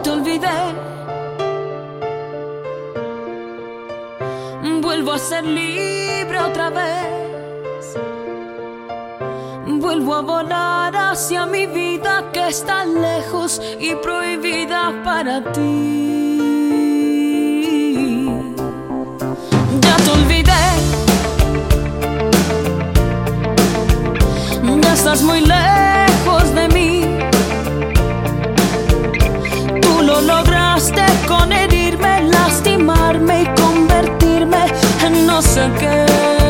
te olvidé. Vuelvo a ser libre otra vez. Vuelvo a volar hacia mi vida que está lejos y prohibida para ti. Ya te olvidé. Ya estás muy lejos de mí. Tú lo lograste con herirme, lastimarme y convertirme en no sé qué.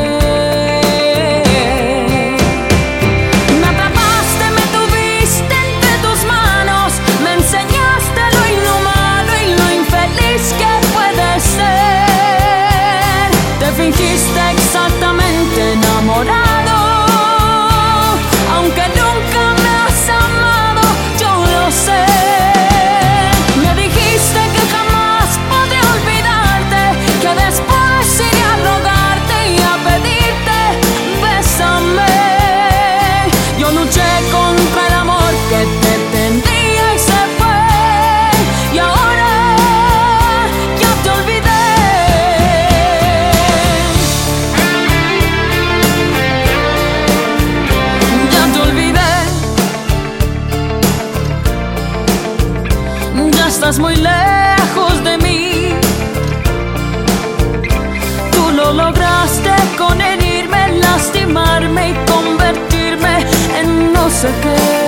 Me atrapaste, me tuviste entre tus manos, me enseñaste lo inhumano y lo infeliz que puede ser. Te fingiste exactamente enamorado, aunque nunca me has amado, yo lo sé. Me dijiste que jamás podré olvidarte, que después iré a rogarte y a pedirte, bésame. Yo luché contra el amor que te tendría y se fue, y ahora ya te olvidé. Ya te olvidé. Ya estás muy lejos de mí. Tú lo lograste con herirme, lastimarme y convertirme en no sé qué.